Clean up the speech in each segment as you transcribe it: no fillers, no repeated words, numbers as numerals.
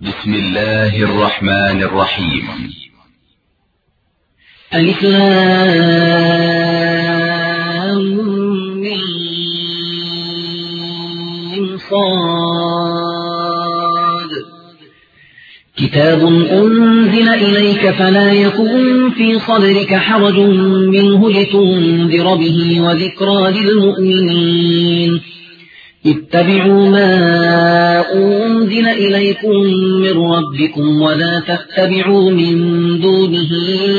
بسم الله الرحمن الرحيم. ألف لام ميم صاد كتاب أنزل إليك فلا يكن في صدرك حرج منه لتنذر به وذكرى للمؤمنين. اتبعوا ما أنزل إليكم من ربكم ولا تتبعوا من دونه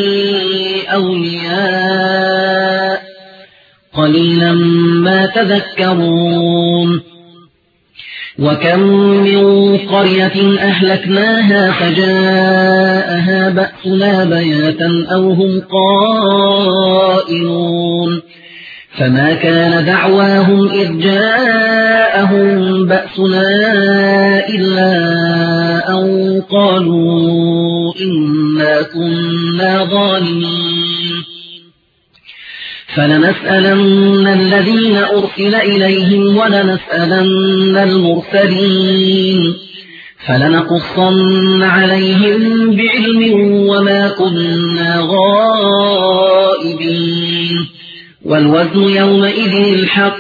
أولياء قليلا ما تذكرون. وكم من قرية أهلكناها فجاءها بأسنا بياتا أو هم قائلون فما كان دعواهم إذ جاءهم بأسنا إلا أن قالوا إنا كنا ظالمين. فلنسألن الذين أرسل إليهم ولنسألن المرسلين فلنقصن عليهم بعلم وما كنا غائبين. والوزن يومئذ الحق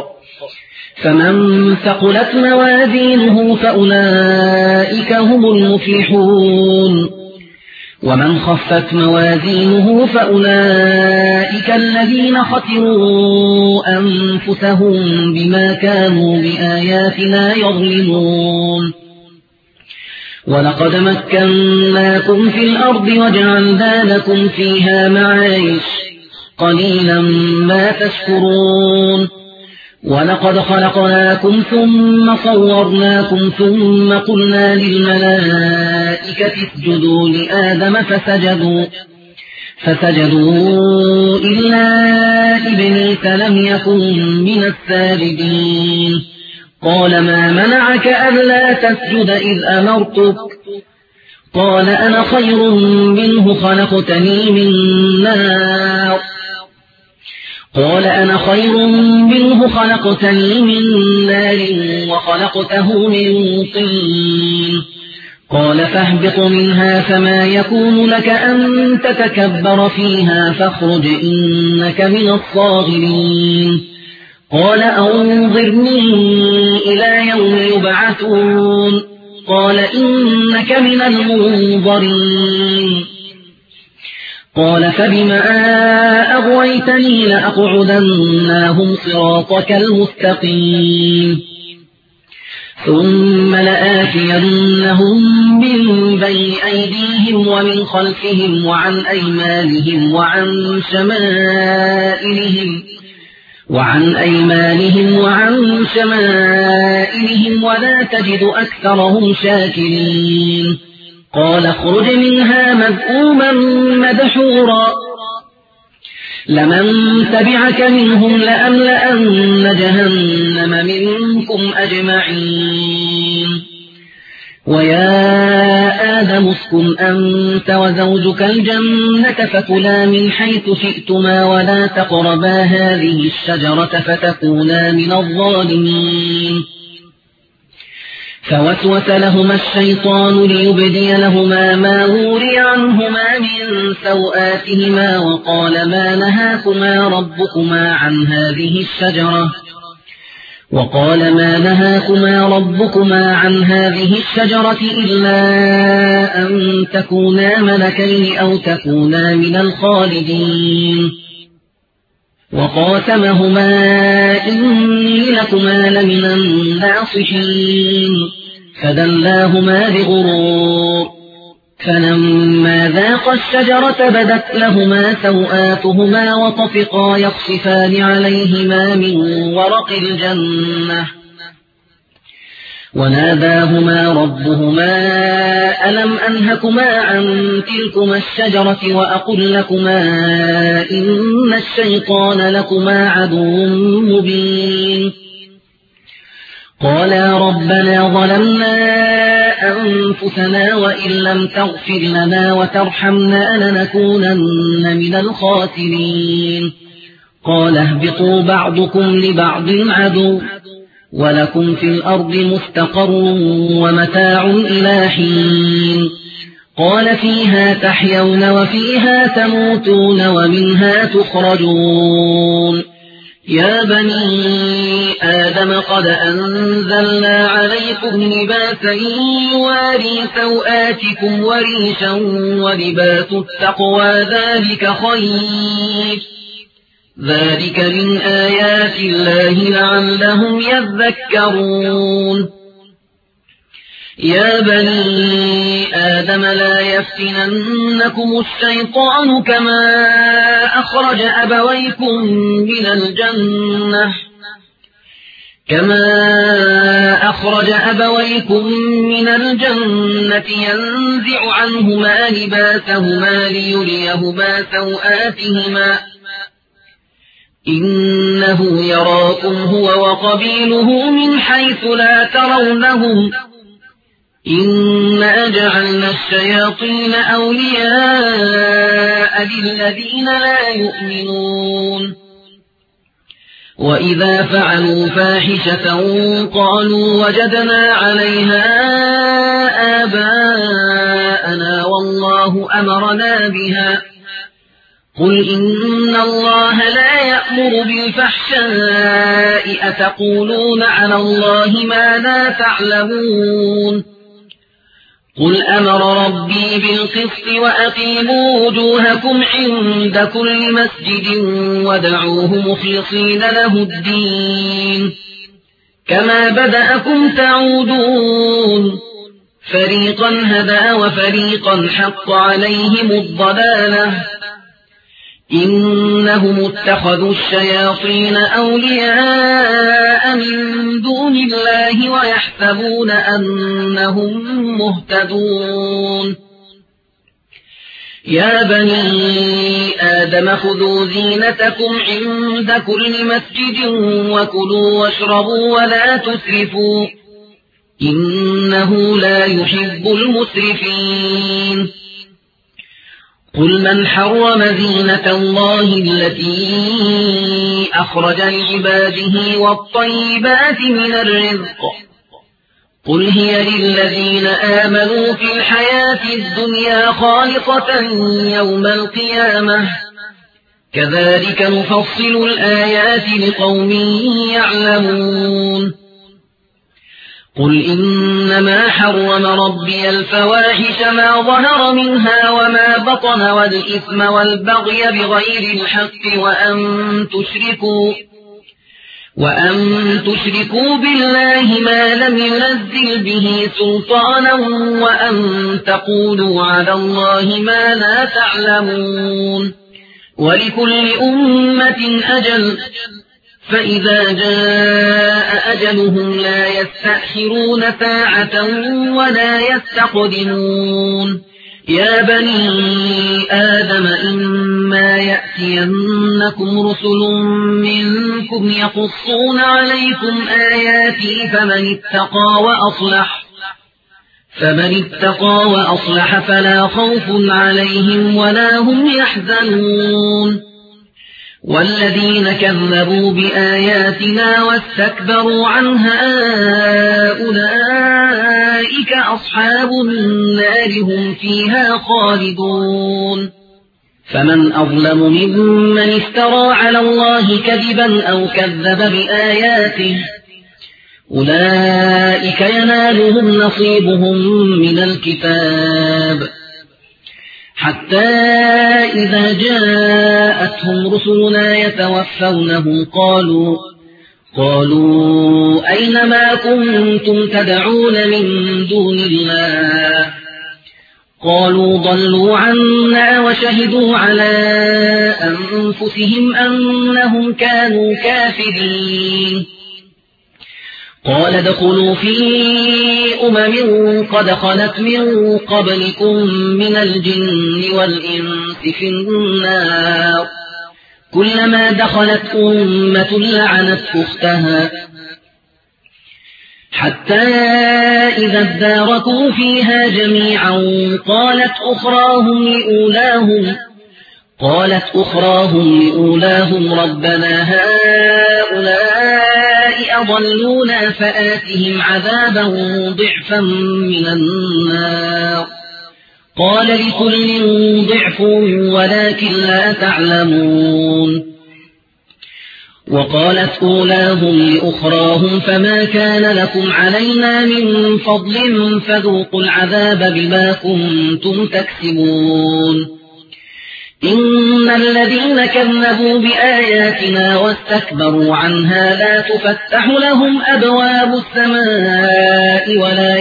فمن ثقلت موازينه فأولئك هم المفلحون ومن خفت موازينه فأولئك الذين خسروا أنفسهم بما كانوا بآياتنا يظلمون. ولقد مكناكم في الأرض وجعلنا لكم فيها معايش قليلا ما تشكرون. ولقد خلقناكم ثم صورناكم ثم قلنا للملائكة اسجدوا لآدم فسجدوا إلا إبليس لم يكن من الساجدين. قال ما منعك ألا تسجد إذ أمرتك؟ قال أنا خير منه خلقتني من نار وخلقته من طين. قال فاهبط منها فما يكون لك أن تتكبر فيها فاخرج إنك من الصاغرين. قال أنظرني إلى يوم يبعثون. قال إنك من المنظرين. قال فبما أغويتني لأقعدن لهم صراطك المستقيم ثم لآتينهم من بين أيديهم ومن خلفهم وعن أيمانهم وعن شمائلهم ولا تجد أكثرهم شاكرين. قال اخرج منها مذءوما مدحورا لمن تبعك منهم لأملأن جهنم منكم أجمعين. ويا آدم اسكن أنت وزوجك الجنة فكلا من حيث شئتما ولا تقربا هذه الشجرة فتكونا من الظالمين. فوسوس لهما الشيطان ليبدي لهما ما وري عنهما من سوآتهما وقال ما نهاكما ربكما عن هذه الشجرة إلا أن تكونا ملكين أو تكونا من الخالدين. وقاسمهما إني لكما لمن الناصحين فدلاهما بغرور. فلما ذاقا الشجرة بدت لهما سوآتهما وطفقا يخصفان عليهما من ورق الجنة وناداهما ربهما ألم أنهكما عن تلكما الشجرة وأقل لكما إن الشيطان لكما عدو مبين. قالا ربنا ظلمنا أنفسنا وإن لم تغفر لنا وترحمنا لنكونن من الخاسرين. قال اهبطوا بعضكم لبعض عدو ولكم في الأرض مستقر ومتاع إلى حين قال فيها تحيون وفيها تموتون ومنها تخرجون يا بني آدم قد أنزلنا عليكم لباسا يواري سوآتكم وريشا ولباس التقوى ذلك خير ذلك من آيات الله لعلهم يذكرون يا بني آدم لا يفتننكم الشيطان كما أخرج أبويكم من الجنة ينزع عنهما لباسهما ليريهما سوآتهما إنه يراكم هو وقبيله من حيث لا ترونهم إنا جعلنا الشياطين أولياء للذين لا يؤمنون وإذا فعلوا فاحشة قالوا وجدنا عليها آباءنا والله أمرنا بها قل إن الله لا يأمر بالفحشاء أتقولون على الله ما لا تعلمون قل أمر ربي بالقسط وأقيموا وجوهكم عند كل مسجد ودعوه مخلصين له الدين كما بدأكم تعودون فريقا هدى وفريقا حق عليهم الضلالة إنهم اتخذوا الشياطين أولياء من دون الله ويحسبون أنهم مهتدون يا بني آدم خذوا زينتكم عند كل مسجد وكلوا واشربوا ولا تسرفوا إنه لا يحب المسرفين قل من حرم زينة الله التي أخرج لعباده والطيبات من الرزق قل هي للذين آمنوا في الحياة الدنيا خالصة يوم القيامة كذلك نفصل الآيات لقوم يعلمون قل إنما حرم ربي الفواحش ما ظهر منها وما بطن والإثم والبغي بغير الحق وأن تشركوا بالله ما لم ينزل به سلطانا وأن تقولوا على الله ما لا تعلمون ولكل أمة أجل فإذا جاء أجلهم لا يستأخرون ساعة ولا يستقدمون يا بني آدم إما يأتينكم رسل منكم يقصون عليكم آياتي فمن اتقى وأصلح فلا خوف عليهم ولا هم يحزنون والذين كذبوا بآياتنا واستكبروا عنها أولئك أصحاب النار هم فيها خالدون فمن أظلم ممن افترى على الله كذبا أو كذب بآياته أولئك ينالهم نصيبهم من الكتاب حتى إذا جاءتهم رسلنا يتوفونهم قالوا أين ما كنتم تدعون من دون الله قالوا ضلوا عنا وشهدوا على أنفسهم أنهم كانوا كافرين قال ادخلوا في قد خلت من قبلكم من الجن والإنس في النار كلما دخلت أمة لعنت أختها حتى إذا اداركوا فيها جميعا قالت أخراهم لأولاهم ربنا هؤلاء أضلونا فآتهم عذابا ضعفا من النار قال لكل ضعف ولكن لا تعلمون وقالت أولاهم لأخراهم فما كان لكم علينا من فضل فذوقوا العذاب بما كنتم تكسبون إن الذين كذبوا بآياتنا واستكبروا عنها لا تفتح لهم أبواب السماء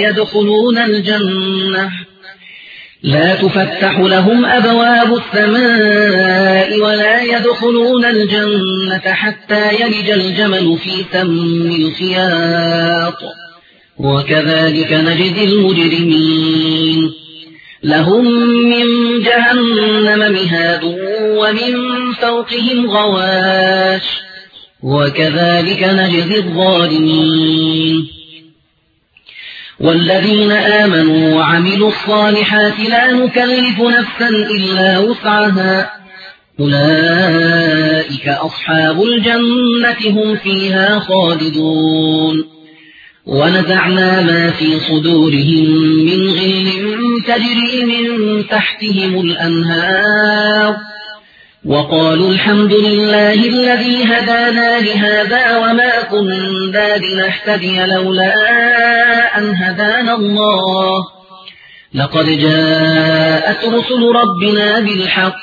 ولا يدخلون الجنة حتى يلج الجمل في سم الخياط وكذلك نجزي المجرمين لهم من جهنم مهاد ومن فوقهم غواش وكذلك نجزي الظالمين والذين آمنوا وعملوا الصالحات لا نكلف نفسا إلا وسعها أولئك أصحاب الجنة هم فيها خالدون ونزعنا ما في صدورهم من غل تجري من تحتهم الأنهار وقالوا الحمد لله الذي هدانا لهذا وما كنا لنهتدي لولا أن هدانا الله لقد جاءت رسل ربنا بالحق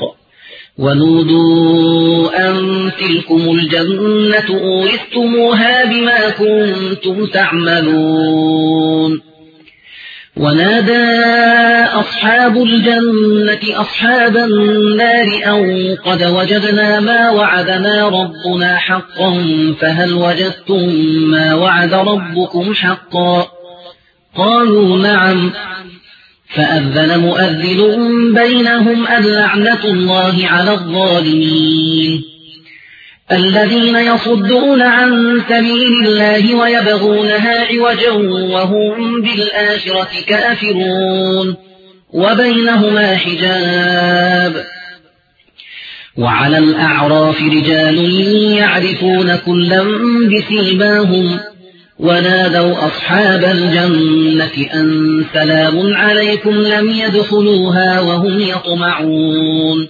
ونودوا أن تلكم الجنة أورثتموها بما كنتم تعملون ونادى أصحاب الجنة أصحاب النار أن قد وجدنا ما وعدنا ربنا حقا فهل وجدتم ما وعد ربكم حقا قالوا نعم فأذن مؤذن بينهم اللعنة الله على الظالمين الذين يصدون عن سبيل الله ويبغونها عوجا وهم بالآخرة كافرون وبينهما حجاب وعلى الأعراف رجال يعرفون كلا بسيماهم ونادوا أصحاب الجنة أن سلام عليكم لم يدخلوها وهم يطمعون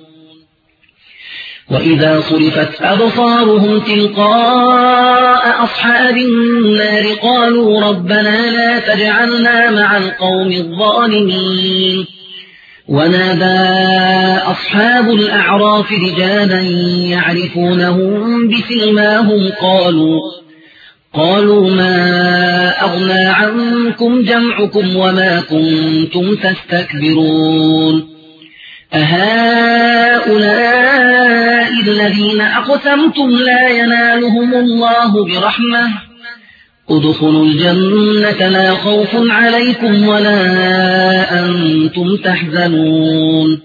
وإذا صرفت أبصارهم تلقاء أصحاب النار قالوا ربنا لا تجعلنا مع القوم الظالمين ونادى أصحاب الأعراف رجالا يعرفونهم بسيماهم قالوا ما أغنى عنكم جمعكم وما كنتم تستكبرون أهؤلاء الذين أقسمتم لا ينالهم الله برحمة ادخلوا الجنة لا خوف عليكم ولا أنتم تحزنون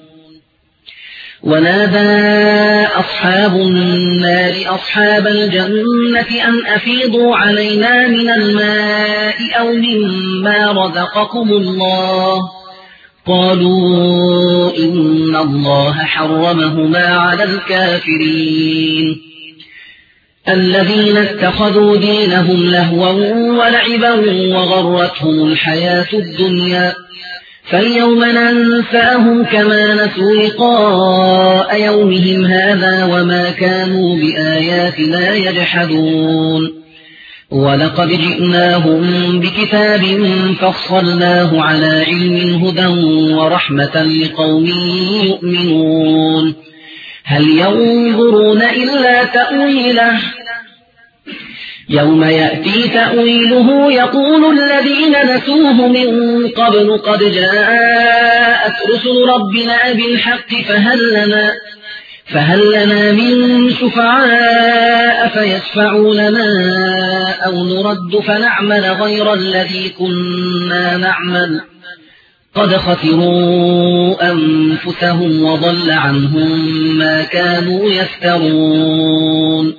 ونادى أصحاب النار أصحاب الجنة أن أفيضوا علينا من الماء أو مما رزقكم الله قالوا إن الله حرمهما على الكافرين الذين اتخذوا دينهم لهوا ولعبا وغرتهم الحياة الدنيا فاليوم ننساهم كما نسوا لقاء يومهم هذا وما كانوا بآياتنا يجحدون ولقد جئناهم بكتاب فصلناه على علم هدى ورحمة لقوم يؤمنون هل ينظرون إلا تأويله يوم يأتي تأويله يقول الذين نسوه من قبل قد جاءت رسل ربنا بالحق فهل لنا من شفعاء فيشفعوا لنا أو نرد فنعمل غير الذي كنا نعمل قد خسروا أنفسهم وضل عنهم ما كانوا يفترون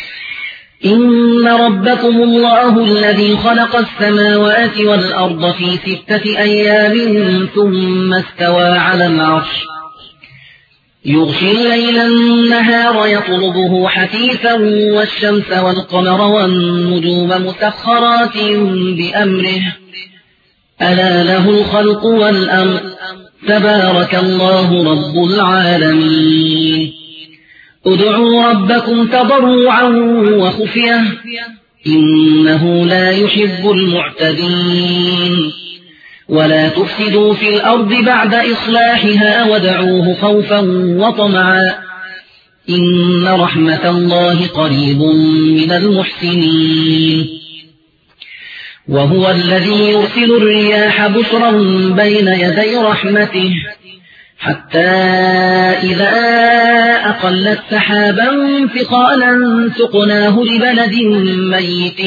إن ربكم الله الذي خلق السماوات والأرض في 6 أيام ثم استوى على العرش يغشي الليل النهار يطلبه حثيثا والشمس والقمر والنجوم مسخرات بأمره ألا له الخلق والأمر تبارك الله رب العالمين ادعوا ربكم تضرعا وخفية إنه لا يحب المعتدين ولا تفسدوا في الأرض بعد إصلاحها ودعوه خوفا وطمعا إن رحمة الله قريب من المحسنين وهو الذي يرسل الرياح بشرا بين يدي رحمته حتى إذا أقلت سحابا ثقالا سقناه لبلد ميت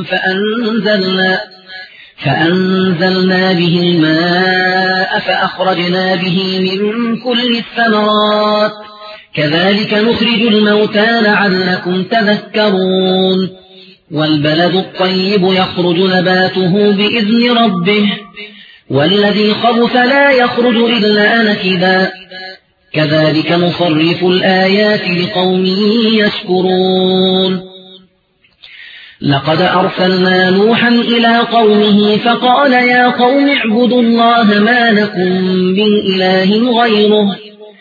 فأنزلنا به الماء فأخرجنا به من كل الثمرات كذلك نخرج الموتى لعلكم تذكرون والبلد الطيب يخرج نباته بإذن ربه والذي خبث لا يخرج إلا نكدا كذلك نصرف الآيات لقوم يشكرون لقد أرسلنا نوحا إلى قومه فقال يا قوم اعبدوا الله ما لكم من إله غيره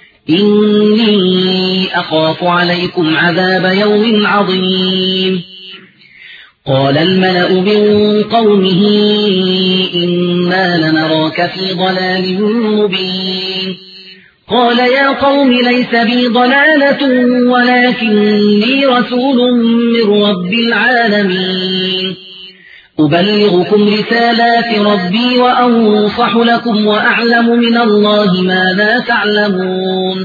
إني أخاف عليكم عذاب يوم عظيم قال الملأ من قومه إنا لنراك في ضلال مبين قال يا قوم ليس بي ضلالة ولكني رسول من رب العالمين أبلغكم رسالات ربي وأنصح لكم وأعلم من الله ما لا تعلمون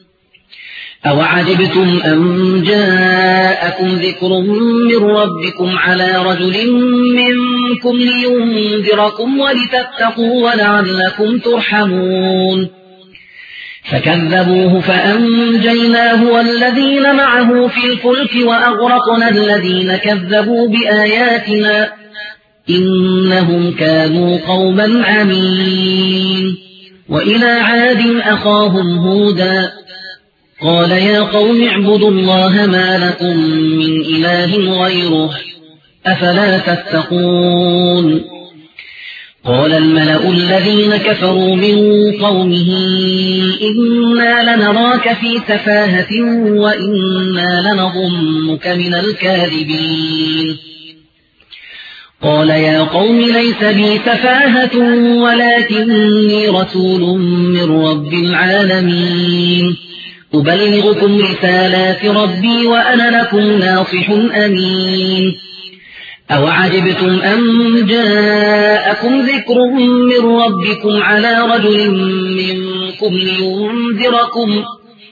أوعجبتم أن جاءكم ذكر من ربكم على رجل منكم لينذركم ولتتقوا ولعلكم ترحمون فكذبوه فأنجيناه والذين معه في الفلك وأغرقنا الذين كذبوا بآياتنا إنهم كانوا قوما عمين وإلى عاد أخاهم هودا قال يا قوم اعبدوا الله ما لكم من إله غيره أفلا تتقون قال الملأ الذين كفروا من قومه إنا لنراك في سفاهة وإنا لنظنك من الكاذبين قال يا قوم ليس بي سفاهة ولكني رسول من رب العالمين أبلغكم رسالات ربي وأنا لكم ناصح أمين أوعجبتم أن جاءكم ذكر من ربكم على رجل منكم لينذركم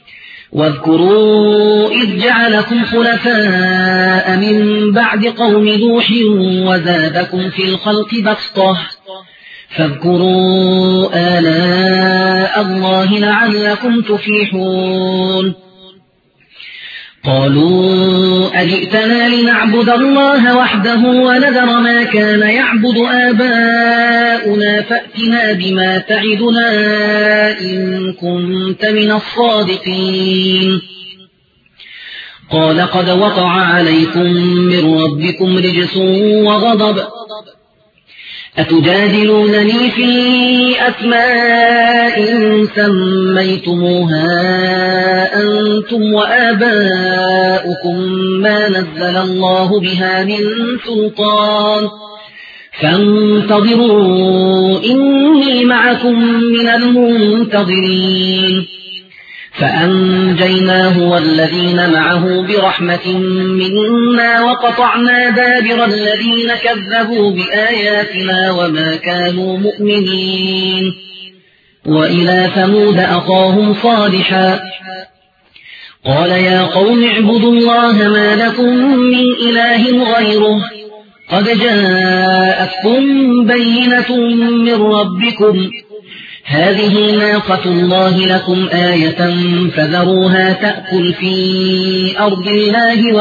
واذكروا إذ جعلكم خلفاء من بعد قوم نوح وزادكم في الخلق بسطة فاذكروا آلاء الله لعلكم تفلحون قالوا أجئتنا لنعبد الله وحده ونذر ما كان يعبد آباؤنا فأتنا بما تعدنا إن كنت من الصادقين قال قد وقع عليكم من ربكم رجس وغضب أتجادلونني في أسماء سميتموها أنتم وآباؤكم ما نزل الله بها من سلطان فانتظروا إني معكم من المنتظرين فأنجيناه والذين معه برحمة منا وقطعنا دابر الذين كذبوا بآياتنا وما كانوا مؤمنين وإلى ثمود أخاهم صالحا قال يا قوم اعبدوا الله ما لكم من إله غيره قد جاءتكم بينة من ربكم هذه ناقة الله لكم آية فذروها تأكل في أرض الله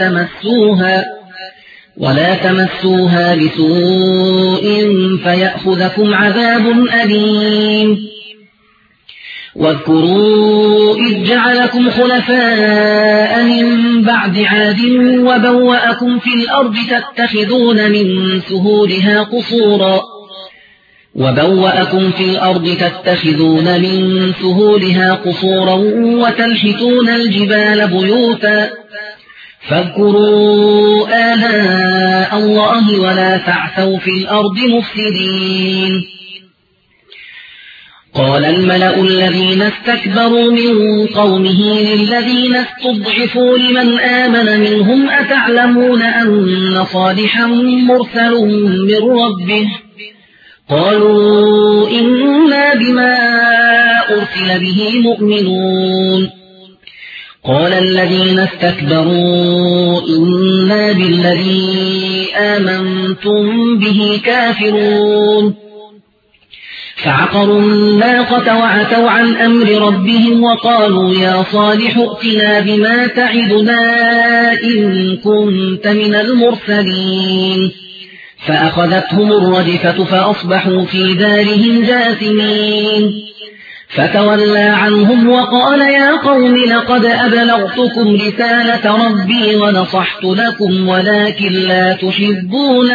ولا تمسوها بسوء فيأخذكم عذاب أليم واذكروا إذ جعلكم خلفاء من بعد عاد وبوأكم في الأرض تتخذون من سهولها قصورا وتنحتون الجبال بيوتا فاذكروا آلاء الله ولا تعثوا في الأرض مفسدين. قال الملأ الذين استكبروا من قومه للذين استضعفوا لمن آمن منهم أتعلمون أن صالحا مرسل من ربه؟ قالوا إنا بما أرسل به مؤمنون. قال الذين استكبروا إنا بالذي آمنتم به كافرون. فعقروا الناقة وعتوا عن أمر ربهم وقالوا يا صالح ائتنا بما تعدنا إن كنت من المرسلين. فأخذتهم الرجفة فأصبحوا في دارهم جاثمين. فتولى عنهم وقال يا قوم لقد أبلغتكم رسالة ربي ونصحت لكم ولكن لا تحبون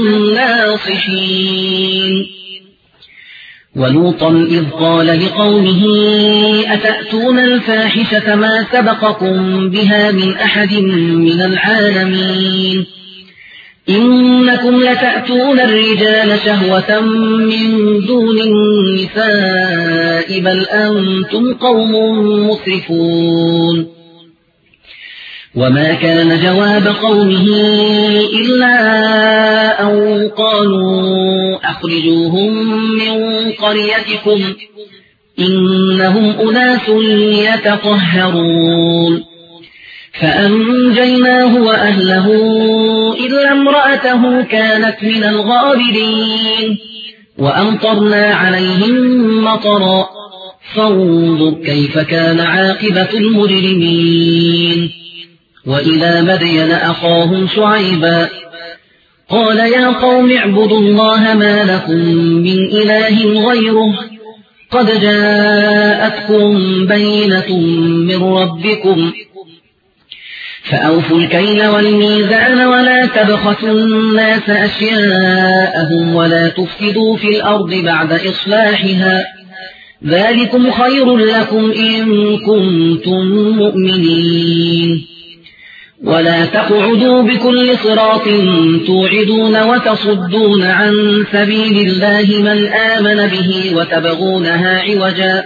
الناصحين. ولوطا إذ قال لقومه أتأتون الفاحشة ما سبقكم بها من أحد من العالمين إنكم لتأتون الرجال شهوة من دون النساء بل أنتم قوم مسرفون. وما كان جواب قومه إلا أن قالوا أخرجوهم من قريتكم إنهم أناس يتطهرون. فأنجيناه وأهله إلا امرأته كانت من الغابرين وأمطرنا عليهم مطرا فانظر كيف كان عاقبة المجرمين. وإلى مدين أخاهم شعيبا قال يا قوم اعبدوا الله ما لكم من إله غيره قد جاءتكم بينة من ربكم فأوفوا الكيل والميزان ولا تبخسوا الناس أشياءهم ولا تفسدوا في الأرض بعد إصلاحها ذلكم خير لكم إن كنتم مؤمنين. ولا تقعدوا بكل صراط توعدون وتصدون عن سبيل الله من آمن به وتبغونها عوجا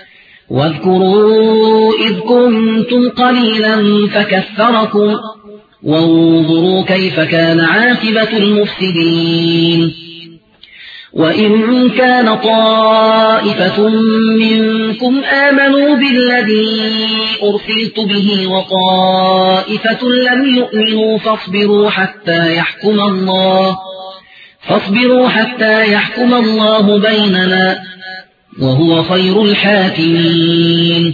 واذكروا إذ كنتم قليلا فكثركم وانظروا كيف كان عاقبة المفسدين. وإن كان طائفة منكم آمنوا بالذي أرسلت به وطائفة لم يؤمنوا فاصبروا حتى يحكم الله بيننا وهو خير الحاكمين.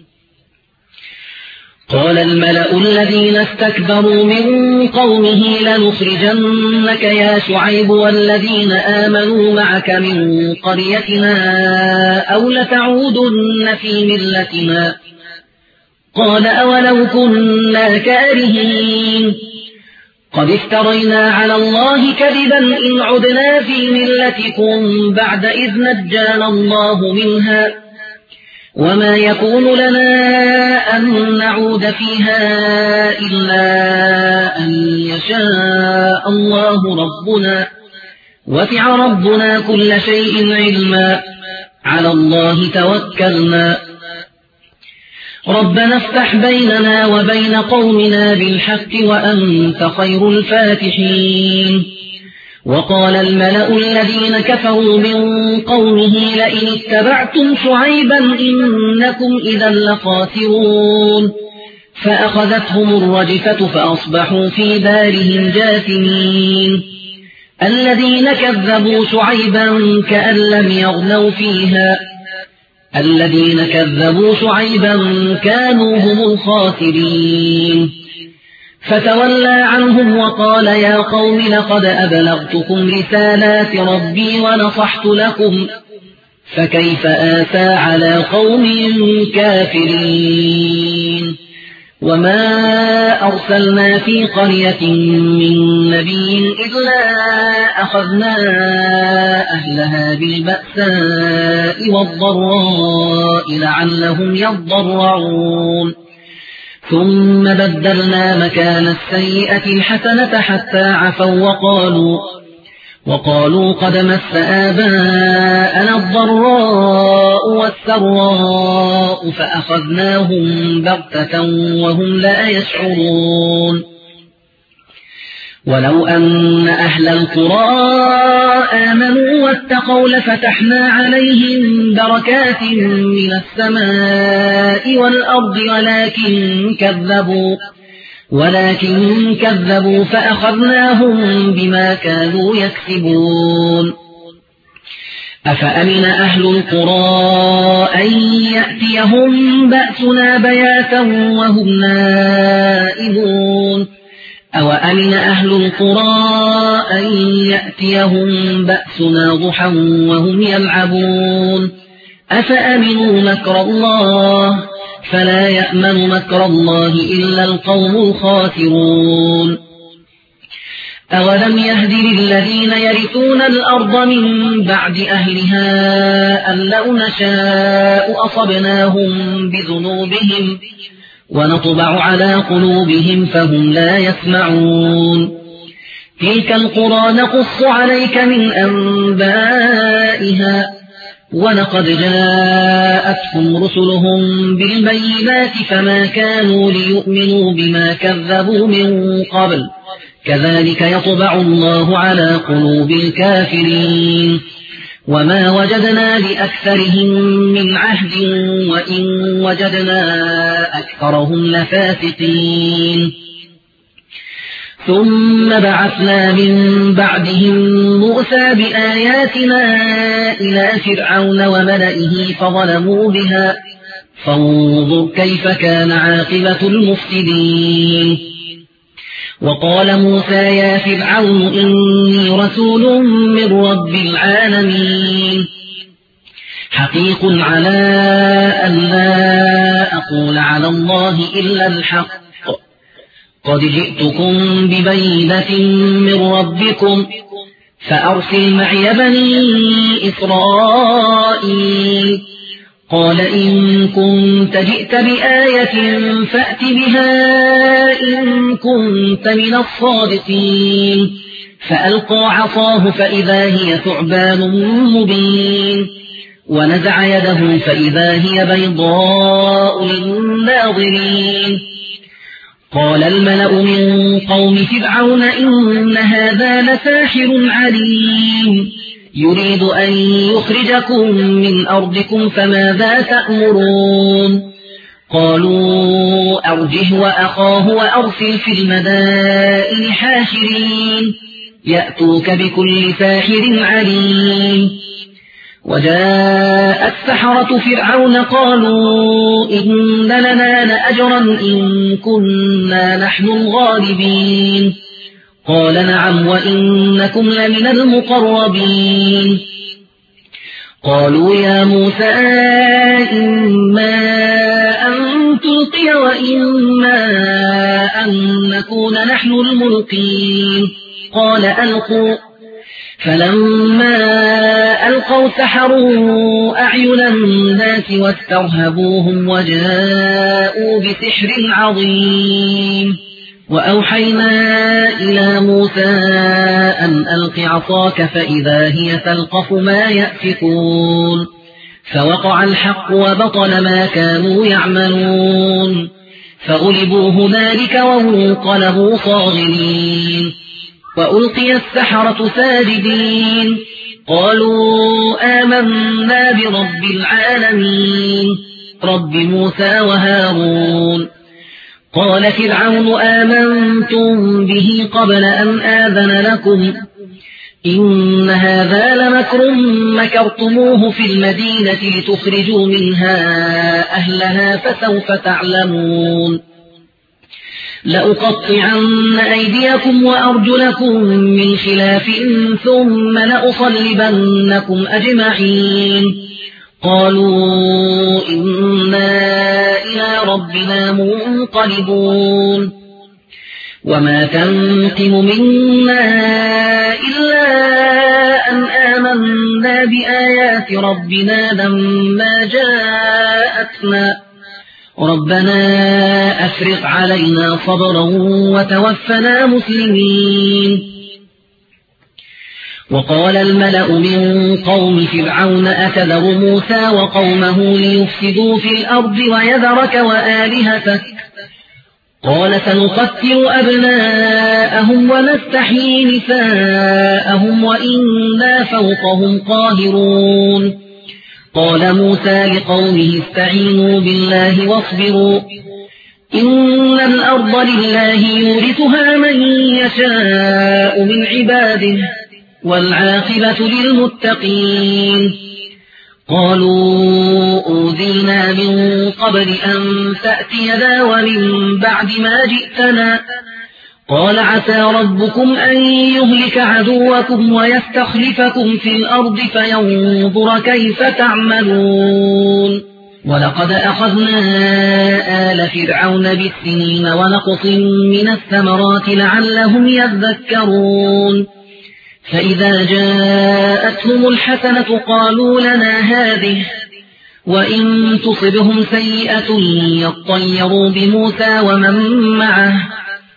قال الملأ الذين استكبروا من قومه لنخرجنك يا شعيب والذين آمنوا معك من قريتنا أو لتعودن في ملتنا. قال أولو كنا كارهين قد افترينا على الله كذبا إن عدنا في ملتكم بعد إذ نجانا الله منها وما يكون لنا أن نعود فيها إلا أن يشاء الله ربنا وسع ربنا كل شيء علما على الله توكلنا ربنا افتح بيننا وبين قومنا بالحق وأنت خير الفاتحين. وقال الملأ الذين كفروا من قومه لئن اتبعتم شعيبا إنكم إذا لخاسرون. فأخذتهم الرجفة فأصبحوا في دارهم جاثمين. الذين كذبوا شعيبا كأن لم يغنوا فيها الذين كذبوا شعيبا كانوا هم الخاسرين. فتولى عنهم وقال يا قوم لقد أبلغتكم رسالات ربي ونصحت لكم فكيف آسى على قوم كافرين وما أرسلنا في قرية من نبي إلا أخذنا أهلها بالبأساء والضراء لعلهم يضرعون ثم بدلنا مكان السيئة الحسنة حتى عفوا وقالوا قد مس آباءنا الضراء والسراء فأخذناهم بغتة وهم لا يشعرون ولو أن أهل القرى آمنوا واتقوا لفتحنا عليهم بركات من السماء والأرض ولكن كذبوا فأخذناهم بما كانوا يكسبون أفأمن أهل القرى أن يأتيهم بأسنا بياتا وهم نائمون أوأمن أهل القرى أن يأتيهم بأسنا ضحى وهم يلعبون أفأمنوا مكر الله فلا يأمن مكر الله إلا القوم الخاسرون أولم يهد للذين يرثون الأرض من بعد أهلها أن لو نشاء أصبناهم بذنوبهم ونطبع على قلوبهم فهم لا يسمعون تلك القرى نقص عليك من أنبائها ولقد جاءتهم رسلهم بالبينات فما كانوا ليؤمنوا بما كذبوا من قبل كذلك يطبع الله على قلوب الكافرين وما وجدنا لأكثرهم من عهد وإن وجدنا أكثرهم لفاسقين ثم بعثنا من بعدهم موسى بآياتنا إلى فرعون وملئه فظلموا بها فانظر كيف كان عاقبة المفسدين وقال موسى يا فرعون إني رسول من رب العالمين حقيق على أن لا أقول على الله إلا الحق قد جئتكم ببينة من ربكم فأرسل معي بني إسرائيل قال إن كنت جئت بآية فأت بها إن كنت من الصادقين فألقى عصاه فإذا هي ثعبان مبين ونزع يده فإذا هي بيضاء للناظرين قال الملأ من قوم فرعون إن هذا لساحر عليم يريد أن يخرجكم من أرضكم فماذا تأمرون قالوا أرجه وأخاه وأرسل في المدائن حاشرين يأتوك بكل ساحر عليم وجاء السحرة فرعون قالوا إن لنا لأجرا إن كنا نحن الغالبين قال نعم وإنكم لمن المقربين قالوا يا موسى إما أن تلقي وإما أن نكون نحن الملقين قال ألقوا فلما ألقوا سحروا أعين الناس واسترهبوهم وجاءوا بسحر عظيم وأوحينا إلى موسى أن ألق عصاك فإذا هي تلقف ما يأفكون فوقع الحق وبطل ما كانوا يعملون فغلبوا هنالك وانقلبوا صاغرين وألقي السحرة ساجدين قالوا آمنا برب العالمين رب موسى وهارون قال فرعون آمنتم به قبل أن آذن لكم إن هذا لمكر مكرتموه في المدينة لتخرجوا منها أهلها فسوف تعلمون لأقطعن أيديكم وأرجلكم من خلاف ثم لأصلبنكم أجمعين قالوا إنا إلى ربنا منقلبون وما تنقم منا إلا أن آمنا بآيات ربنا لما جاءتنا ربنا أفرغ علينا صبرا وتوفنا مسلمين وقال الملأ من قوم فرعون أتذر موسى وقومه ليفسدوا في الأرض ويذرك وآلهتك قال سنقتل أبناءهم ونستحيي نساءهم وإنا فوقهم قاهرون قال موسى لقومه استعينوا بالله واصبروا إن الأرض لله يورثها من يشاء من عباده والعاقبة للمتقين قالوا أوذينا من قبل أن تأتينا ومن بعد ما جئتنا قال عسى ربكم أن يهلك عدوكم ويستخلفكم في الأرض فينظر كيف تعملون ولقد أخذنا آل فرعون بالسنين ونقص من الثمرات لعلهم يذكرون فإذا جاءتهم الحسنة قالوا لنا هذه وإن تصبهم سيئة يطيروا بموسى ومن معه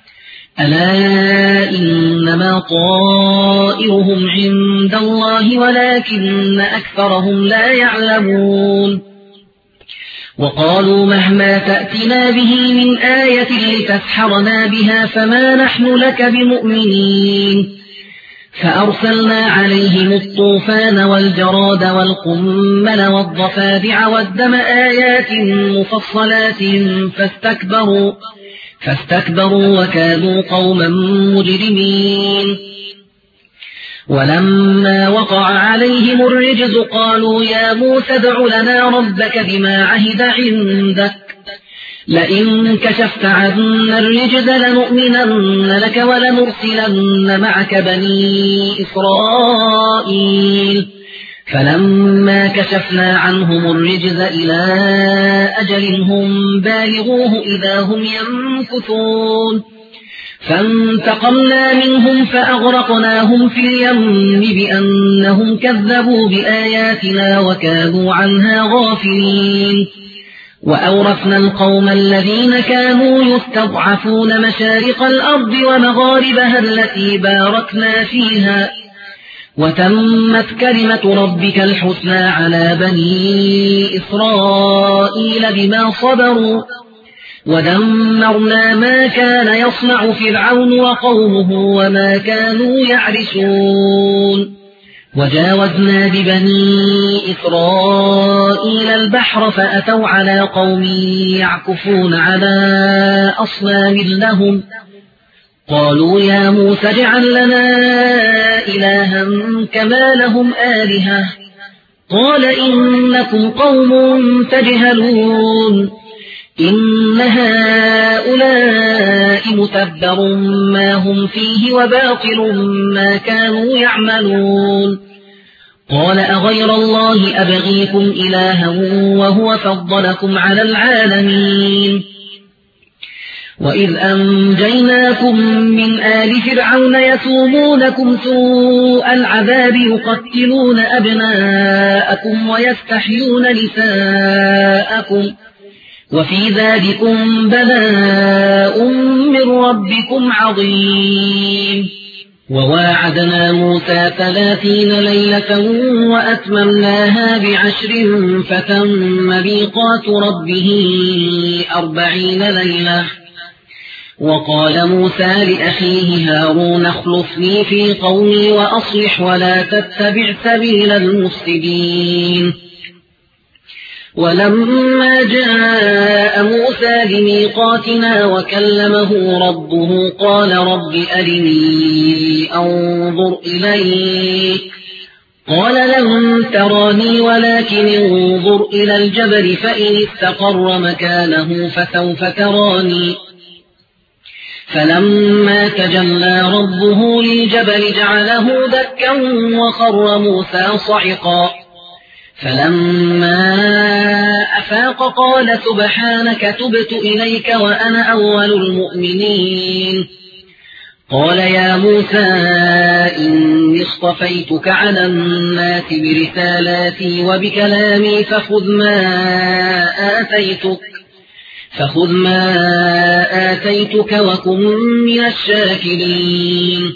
ألا إنما طائرهم عند الله ولكن أكثرهم لا يعلمون وقالوا مهما تأتنا به من آية لتسحرنا بها فما نحن لك بمؤمنين فأرسلنا عليهم الطوفان والجراد والقمل والضفادع والدم آيات مفصلات فاستكبروا وكانوا قوما مجرمين ولما وقع عليهم الرجز قالوا يا موسى ادع لنا ربك بما عهد عندك لئن كشفت عنا الرجز لنؤمنن لك ولنرسلن معك بني إسرائيل فلما كشفنا عنهم الرجز إلى أجل هم بالغوه إذا هم ينكثون فانتقمنا منهم فأغرقناهم في اليم بأنهم كذبوا بآياتنا وكانوا عنها غافلين وأورثنا القوم الذين كانوا يستضعفون مشارق الأرض ومغاربها التي باركنا فيها وتمت كلمة ربك الحسنى على بني إسرائيل بما صبروا ودمرنا ما كان يصنع فرعون وقومه وما كانوا يعرشون وجاوزنا ببني إسرائيل البحر فأتوا على قوم يعكفون على أصنام لهم قالوا يا موسى اجعل لنا إلها كما لهم آلهة قال إنكم قوم تجهلون إن هؤلاء متبر ما هم فيه وباطل ما كانوا يعملون قال أغير الله أبغيكم إلها وهو فضلكم على العالمين وإذ أنجيناكم من آل فرعون يسومونكم سوء العذاب يقتلون أبناءكم ويستحيون نساءكم وفي ذلكم بلاء من ربكم عظيم وواعدنا موسى 30 ليلة وأتممناها ب10 فتم ميقات ربه 40 ليلة وقال موسى لأخيه هارون اخلفني في قومي وأصلح ولا تتبع سبيل المفسدين ولما جاء موسى لميقاتنا وكلمه ربه قال رب أرني أنظر إليك قال لن تراني ولكن انظر إلى الجبل فإن استقر مكانه فسوف تراني فلما تجلى ربه للجبل جعله دكا وخر موسى صعقا فلما أفاق قال سبحانك تبت إليك وأنا أول المؤمنين قال يا موسى إني اصطفيتك على الناس برسالاتي وبكلامي فخذ ما آتيتك وكن من الشاكرين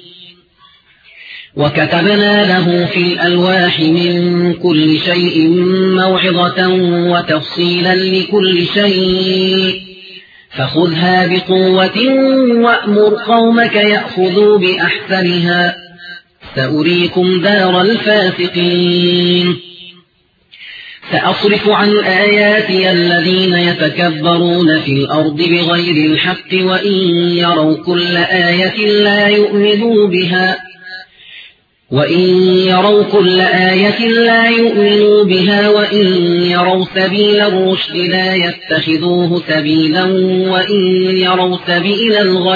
وكتبنا له في الألواح من كل شيء موعظة وتفصيلا لكل شيء فخذها بقوة وأمر قومك يأخذوا بأحسنها سأريكم دار الفاسقين سأصرف عن آياتي الذين يتكبرون في الأرض بغير الحق وإن يروا كل آية لا يؤمنوا بها وإن يروا سبيل الرشد لا يتخذوه سبيلا وإن يروا سبيل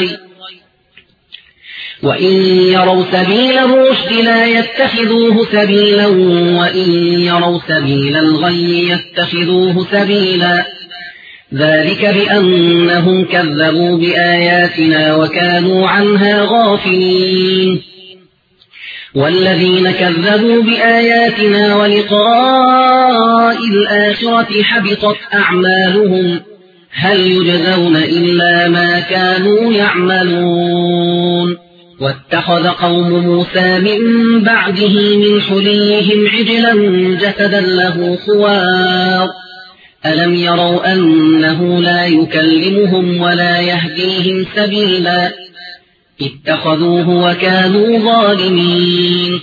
الغي يتخذوه سبيلا ذلك بأنهم كذبوا بآياتنا وكانوا عنها غافلين والذين كذبوا بآياتنا ولقاء الآخرة حبطت أعمالهم هل يجزون إلا ما كانوا يعملون واتخذ قوم موسى من بعده من حليهم عجلا جسدا له خوار ألم يروا أنه لا يكلمهم ولا يهديهم سبيلا اتخذوه وكانوا ظالمين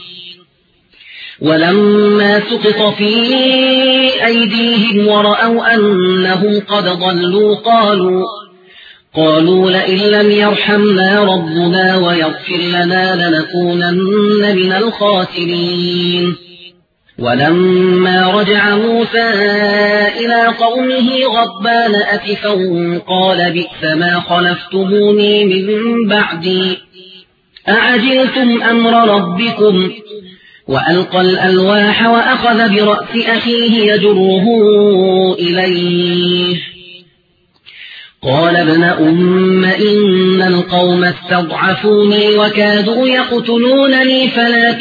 ولما سقط في أيديهم ورأوا أنهم قد ضلوا قالوا لئن لم يرحمنا ربنا ويغفر لنا لنكونن من الخاسرين ولما رجع موسى إلى قومه غضبان أسفا قال بئس ما خلفتموني من بعدي أعجلتم أمر ربكم وألقى الألواح وأخذ برأس أخيه يجره إليه قال ابن أم إن القوم استضعفوني وكادوا يقتلونني فلا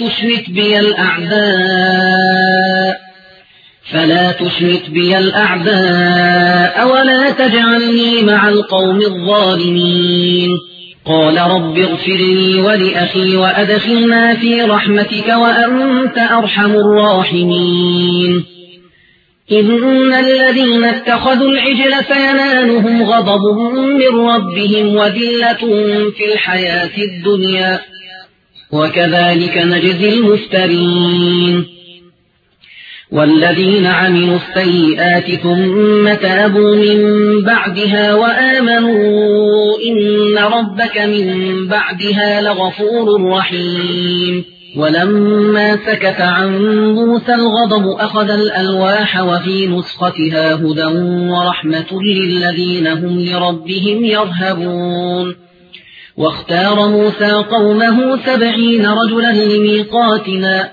تشمت بي الأعداء ولا تجعلني مع القوم الظالمين قال رب اغفر لي ولأخي وأدخلنا في رحمتك وأنت أرحم الراحمين إن الذين اتخذوا العجل سينالهم غضب من ربهم وذلة في الحياة الدنيا وكذلك نجزي المفترين والذين عملوا السيئات ثم تابوا من بعدها وآمنوا إن ربك من بعدها لغفور رحيم ولما سكت عن موسى الغضب أخذ الألواح وفي نسختها هدى ورحمة للذين هم لربهم يرهبون واختار موسى قومه 70 رجلا لميقاتنا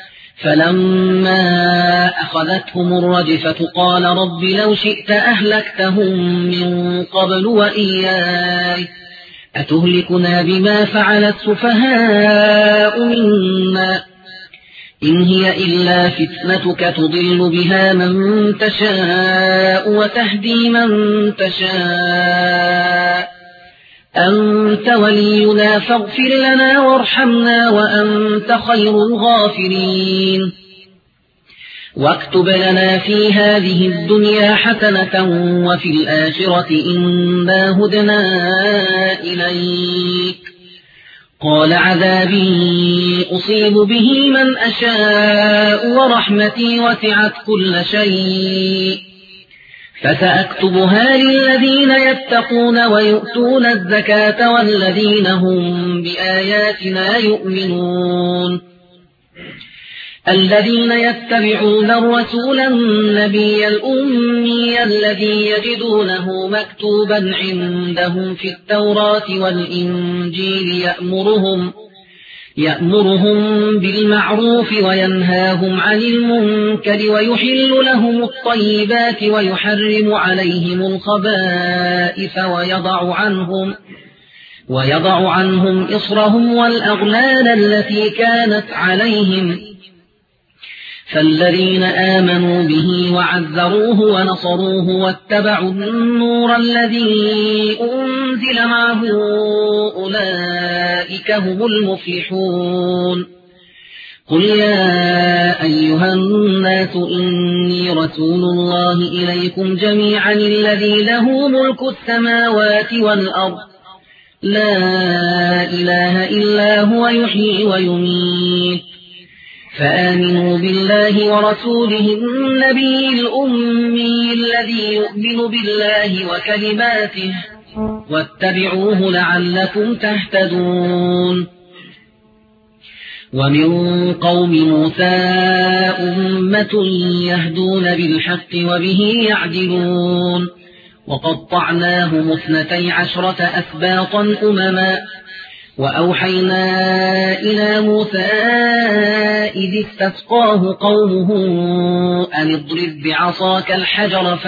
فلما أخذتهم الرجفة قال رب لو شئت أهلكتهم من قبل وإياي أتهلكنا بما فعل السفهاء منا إن هي إلا فتنتك تضل بها من تشاء وتهدي من تشاء أنت ولينا فاغفر لنا وارحمنا وأنت خير الغافرين واكتب لنا في هذه الدنيا حسنة وفي الآخرة إنا هدنا إليك قال عذابي أصيب به من أشاء ورحمتي وسعت كل شيء فسأكتبها للذين يتقون ويؤتون الزكاة والذين هم بآياتنا يؤمنون الذين يتبعون الرسول النبي الأمي الذي يجدونه مكتوبا عندهم في التوراة والإنجيل يأمرهم بالمعروف وينهاهم عن المنكر ويحل لهم الطيبات ويحرم عليهم الخبائث ويضع عنهم إصرهم والأغلال التي كانت عليهم. فالذين آمنوا به وعذروه ونصروه واتبعوا النور الذي أنزل معه أولئك هم المفلحون. قل يا أيها الناس إني رسول الله إليكم جميعا الذي له ملك السماوات والأرض لا إله إلا هو يحيي ويميت. فآمنوا بالله ورسوله النبي الأمي الذي يؤمن بالله وكلماته واتبعوه لعلكم تهتدون. ومن قوم موسى أمة يهدون بالحق وبه يعدلون. وقطعناهم 12 أسباطا أمما وأوحينا إلى موسى إذ استسقاه قومه أن اضرب بعصاك الحجر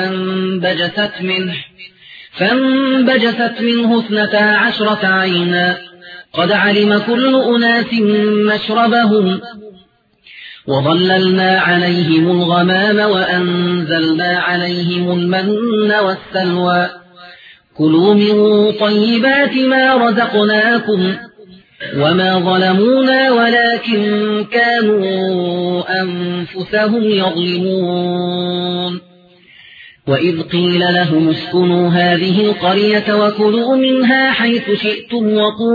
فانبجست منه 12 عينا قد علم كل أناس مشربهم. وظللنا عليهم الغمام وأنزلنا عليهم المن والسلوى كلوا من طيبات ما رزقناكم وما ظلمونا ولكن كانوا أنفسهم يظلمون. وإذ قيل لهم اسكنوا هذه القرية وكلوا منها حيث شئتم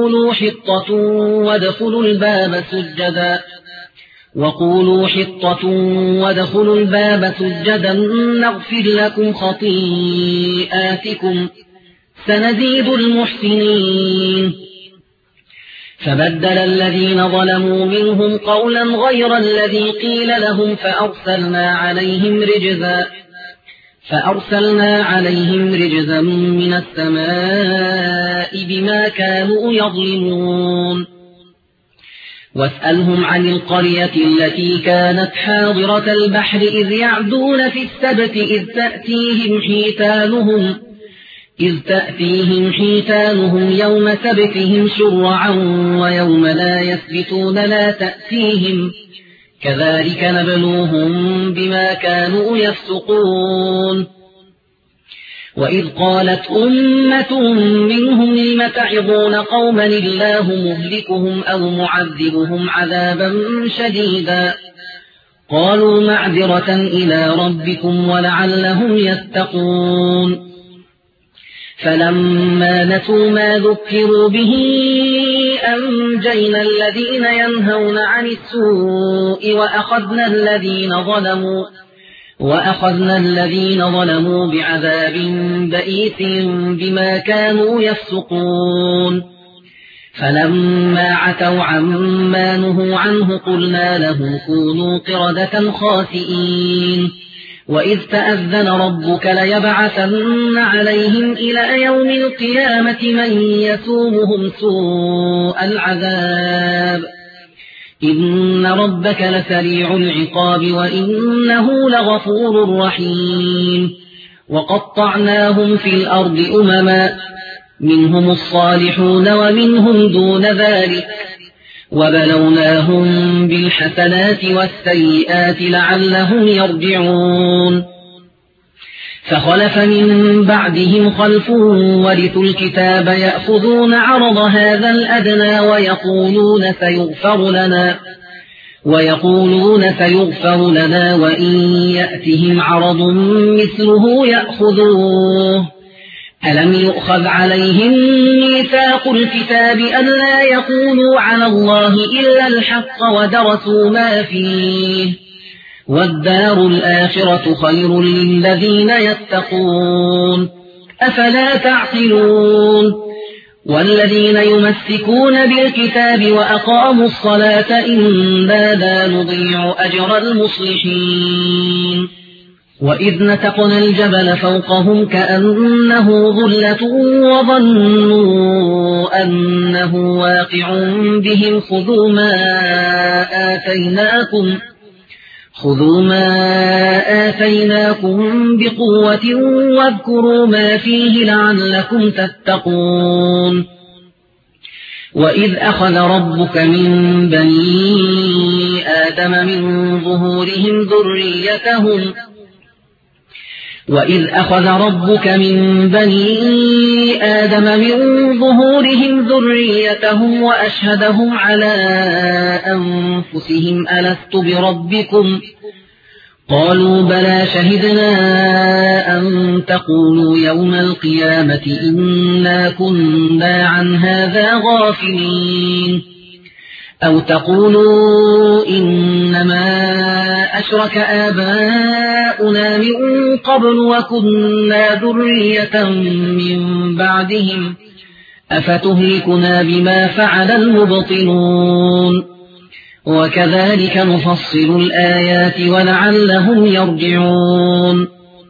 وقولوا حطة وادخلوا الباب سجدا نغفر لكم خطيئاتكم سنزيد المحسنين. فبدل الذين ظلموا منهم قولا غير الذي قيل لهم فأرسلنا عليهم رجزا من السماء بما كانوا يظلمون. واسألهم عن القرية التي كانت حاضرة البحر إذ يعدون في السبت إذ تأتيهم حيتانهم يوم سبتهم شرعا ويوم لا يسبتون لا تأتيهم كذلك نبلوهم بما كانوا يفسقون. وإذ قالت أمة منهم لم تعظون قوما الله مهلكهم أو معذبهم عذابا شديدا قالوا معذرة إلى ربكم ولعلهم يتقون. فلما نسوا ما ذكروا به أنجينا الذين ينهون عن السوء وأخذنا الذين ظلموا بعذاب بئيس بما كانوا يفسقون. فلما عتوا عما نهوا عنه قلنا لهم كونوا قردة خاسئين. وإذ تأذن ربك ليبعثن عليهم إلى يوم القيامة من يسومهم سوء العذاب إن ربك لسريع العقاب وإنه لغفور رحيم. وقطعناهم في الأرض أمما منهم الصالحون ومنهم دون ذلك وبلوناهم بالحسنات والسيئات لعلهم يرجعون. فخلف من بعدهم خلف ورثوا الكتاب يأخذون عرض هذا الأدنى ويقولون سيغفر لنا وإن يأتهم عرض مثله يأخذوه. ألم يؤخذ عليهم ميثاق الكتاب ألا يقولوا على الله إلا الحق ودرسوا ما فيه والدار الآخرة خير للذين يتقون أفلا تعقلون. والذين يمسكون بالكتاب وأقاموا الصلاة إنا لا نضيع أجر المصلحين وإذ نتقنا الجبل فوقهم كأنه ظلة وظنوا أنه واقع بهم خذوا ما آتيناكم بقوة واذكروا ما فيه لعلكم تتقون وإذ أخذ ربك من بني آدم من ظهورهم ذريتهم وأشهدهم على أنفسهم ألست بربكم قالوا بلى شهدنا أن تقولوا يوم القيامة إنا كنا عن هذا غافلين أو تقولوا إنما أشرك آباؤنا من قبل وكنا ذرية من بعدهم أفتهلكنا بما فعل المبطلون وكذلك نفصل الآيات ولعلهم يرجعون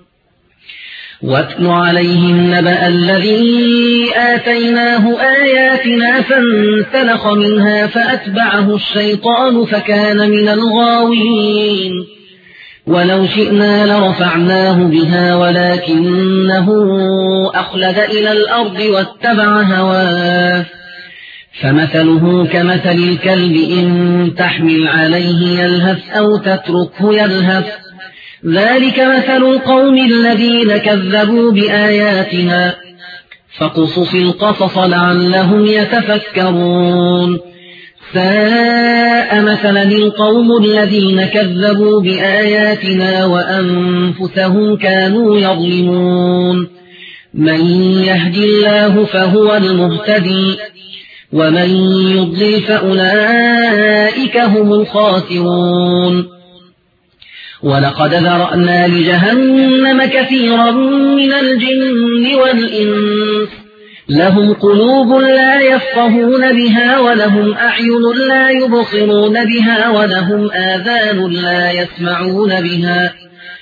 واتل عليهم نبأ الذي آتيناه آياتنا فانسلخ منها فأتبعه الشيطان فكان من الغاوين ولو شئنا لرفعناه بها ولكنه أخلد إلى الأرض واتبع هواه فمثله كمثل الكلب إن تحمل عليه يلهث أو تتركه يلهث ذلك مثل القوم الذين كذبوا بآياتنا فاقصص القصص لعلهم يتفكرون ساء مثلا القوم الذين كذبوا بآياتنا وأنفسهم كانوا يظلمون من يهد الله فهو المهتدي ومن يضلل فأولئك هم الخاسرون ولقد ذرأنا لجهنم كثيرا من الجن والإنس لهم قلوب لا يفقهون بها ولهم أعين لا يبصرون بها ولهم آذان لا يسمعون بها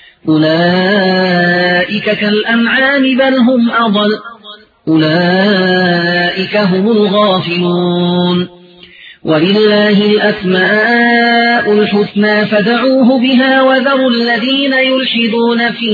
أولئك كالأنعام بل هم أضل أولئك هم الغافلون ولله الأسماء الحسنى فادعوه بها وذروا الذين يلحدون في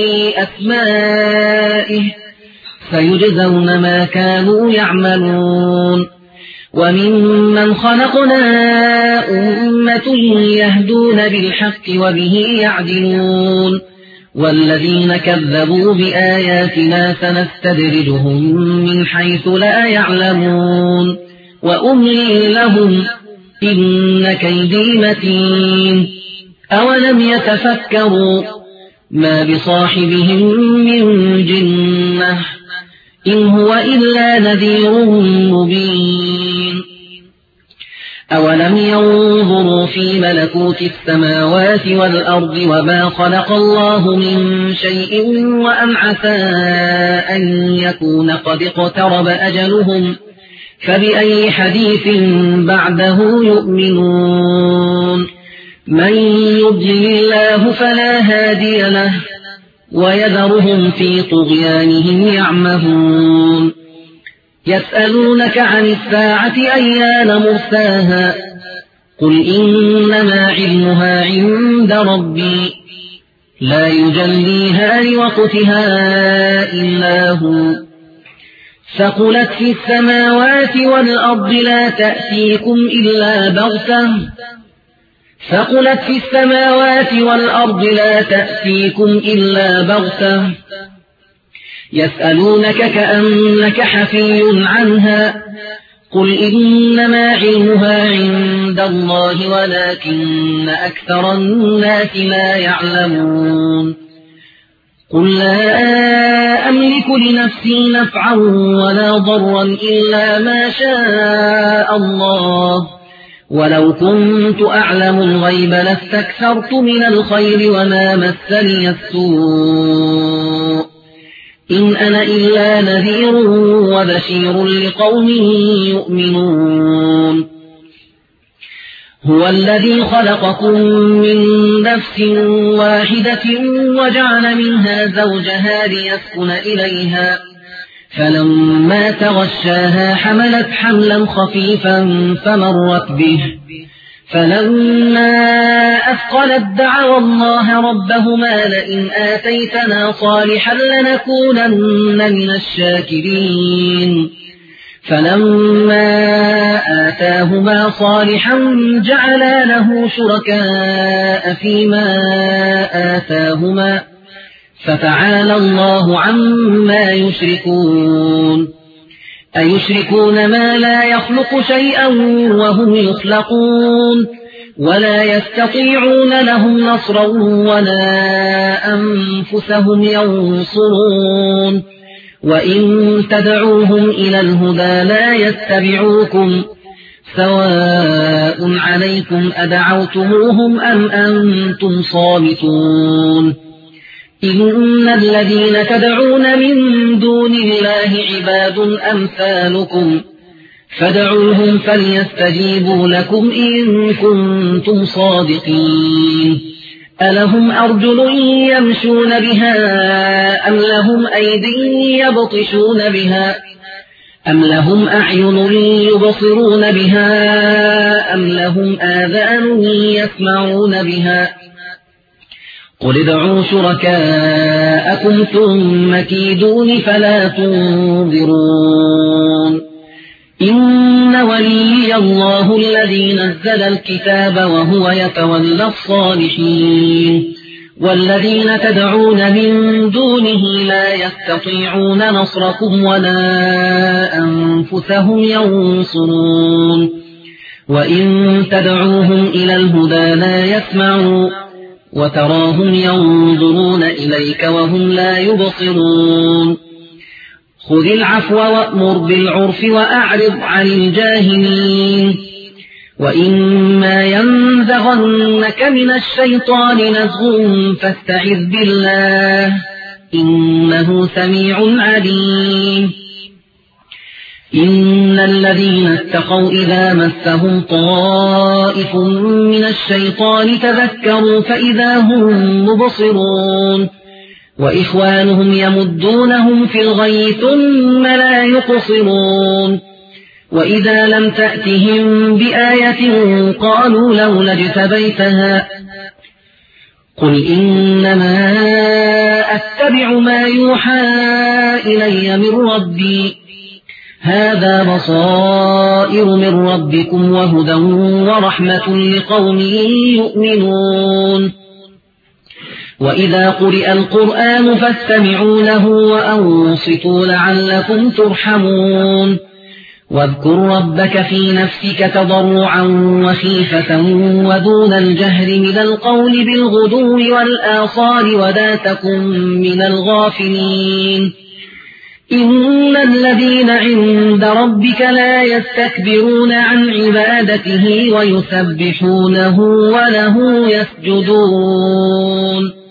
أسمائه سيجزون ما كانوا يعملون وممن خلقنا أمة يهدون بالحق وبه يعدلون والذين كذبوا بآياتنا سنستدرجهم من حيث لا يعلمون وأملي لهم إن كيدي متين أولم يتفكروا ما بصاحبهم من جنة إن هو إلا نذير مبين أولم ينظروا في ملكوت السماوات والأرض وما خلق الله من شيء وأن عسى أن يكون قد اقترب أجلهم فبأي حديث بعده يؤمنون من يضلل الله فلا هادي له ويذرهم في طغيانهم يعمهون يسألونك عن الساعة أيان مرساها قل إنما علمها عند ربي لا يجليها لوقتها إلا هو ثقلت في السماوات والأرض لا تأتيكم إلا بغتة يسألونك كأنك حفي عنها قل إنما علمها عند الله ولكن أكثر الناس لا يعلمون قل لا أملك لنفسي نفعا ولا ضرا إلا ما شاء الله ولو كنت أعلم الغيب لاستكثرت من الخير وما مسني السوء إن أنا إلا نذير وبشير لقوم يؤمنون هو الذي خلقكم من نفس واحدة وجعل منها زوجها ليسكن إليها فلما تغشاها حملت حملا خفيفا فمرت به فلما أثقلت دعوا الله ربهما لئن آتيتنا صالحا لنكونن من الشاكرين فلما آتاهما صالحا جعلا له شركاء فيما آتاهما فتعالى الله عما يشركون أيشركون ما لا يخلق شيئا وهم يخلقون ولا يستطيعون لهم نصرا ولا أنفسهم ينصرون وإن تدعوهم إلى الهدى لا يتبعوكم سواء عليكم أدعوتموهم أم أنتم صامتون إن الذين تدعون من دون الله عباد أمثالكم فادعوهم فليستجيبوا لكم إن كنتم صادقين ألهم أرجل يمشون بها أم لهم أيدي يبطشون بها أم لهم أعين يبصرون بها أم لهم آذان يسمعون بها قل ادعوا شركاءكم ثم كيدون فلا تنظرون إن ولي الله الذي نزل الكتاب وهو يتولى الصالحين والذين تدعون من دونه لا يستطيعون نصركم ولا أنفسهم ينصرون وإن تدعوهم إلى الهدى لا يسمعوا وتراهم ينظرون إليك وهم لا يبصرون خذ العفو وأمر بالعرف وأعرض عن الجاهلين وإما ينزغنك من الشيطان نزغ فاستعذ بالله إنه سميع عليم إن الذين اتقوا إذا مسهم طائف من الشيطان تذكروا فإذا هم مبصرون وإخوانهم يمدونهم في الغي ثم لا يقصرون وإذا لم تأتهم بآية قالوا لولا اجتبيتها قل إنما أتبع ما يوحى إلي من ربي هذا بصائر من ربكم وهدى ورحمة لقوم يؤمنون وإذا قرئ القرآن فاستمعوا له وأنصتوا لعلكم ترحمون واذكر ربك في نفسك تضرعا وخيفة ودون الجهر من القول بالغدو والآصال ولا تكن من الغافلين إن الذين عند ربك لا يستكبرون عن عبادته ويسبحونه وله يسجدون